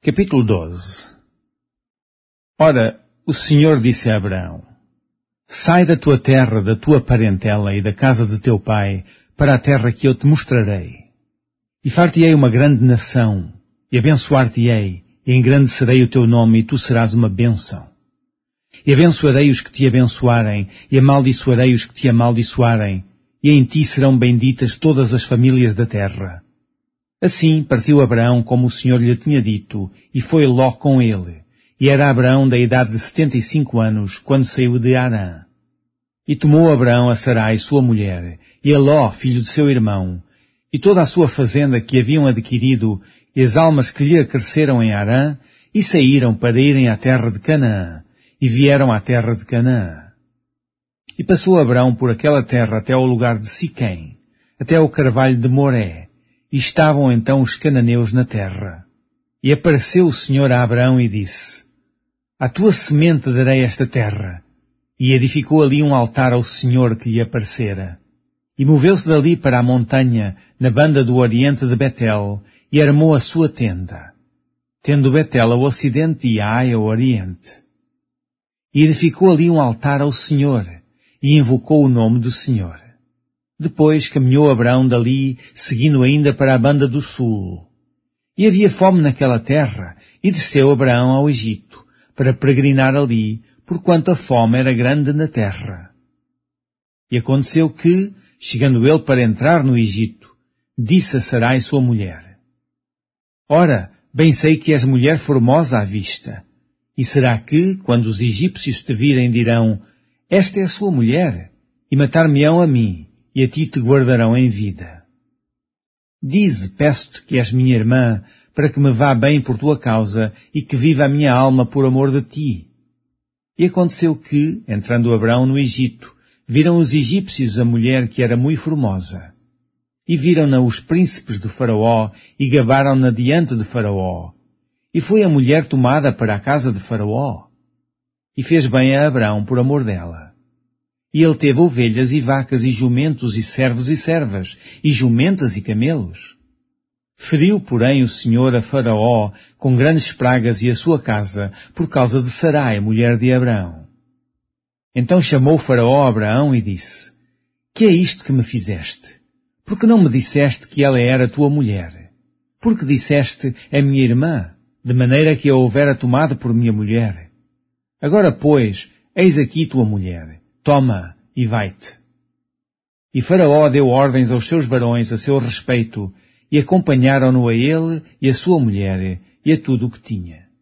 Capítulo 12. Ora, o Senhor disse a Abraão: Sai da tua terra, da tua parentela e da casa de teu pai, para a terra que eu te mostrarei. E far-te-ei uma grande nação, e abençoar-te-ei, e engrandecerei o teu nome, e tu serás uma bênção. E abençoarei os que te abençoarem, e amaldiçoarei os que te amaldiçoarem, e em ti serão benditas todas as famílias da terra. Assim partiu Abraão como o Senhor lhe tinha dito, e foi Ló com ele. E era Abraão da idade de 75 anos, quando saiu de Harã. E tomou Abraão a Sarai, sua mulher, e a Ló, filho de seu irmão, e toda a sua fazenda que haviam adquirido, e as almas que lhe acresceram em Harã, e saíram para irem à terra de Canaã, e vieram à terra de Canaã. E passou Abraão por aquela terra até ao lugar de Siquém, até ao carvalho de Moré, e estavam então os cananeus na terra. E apareceu o Senhor a Abraão e disse: À tua semente darei esta terra. E edificou ali um altar ao Senhor que lhe aparecera. E moveu-se dali para a montanha, na banda do oriente de Betel, e armou a sua tenda, tendo Betel ao ocidente e Ai ao oriente. E edificou ali um altar ao Senhor, e invocou o nome do Senhor. Depois caminhou Abraão dali, seguindo ainda para a banda do sul. E havia fome naquela terra, e desceu Abraão ao Egito, para peregrinar ali, porquanto a fome era grande na terra. E aconteceu que, chegando ele para entrar no Egito, disse a Sarai sua mulher: Ora, bem sei que és mulher formosa à vista. E será que, quando os egípcios te virem, dirão: Esta é a sua mulher, e matar-me-ão a mim, e a ti te guardarão em vida. Dize, peço-te que és minha irmã, para que me vá bem por tua causa, e que viva a minha alma por amor de ti. E aconteceu que, entrando Abraão no Egito, viram os egípcios a mulher que era muito formosa. E viram-na os príncipes do Faraó, e gabaram-na diante de Faraó. E foi a mulher tomada para a casa de Faraó. E fez bem a Abraão por amor dela. E ele teve ovelhas e vacas e jumentos e servos e servas, e jumentas e camelos. Feriu, porém, o Senhor a Faraó com grandes pragas e a sua casa, por causa de Sarai, mulher de Abraão. Então chamou Faraó a Abraão e disse: Que é isto que me fizeste? Por que não me disseste que ela era tua mulher? Porque disseste: É minha irmã, de maneira que a houvera tomado por minha mulher. Agora, pois, eis aqui tua mulher. Toma e vai-te. E Faraó deu ordens aos seus varões a seu respeito, e acompanharam-no a ele e a sua mulher, e a tudo o que tinha.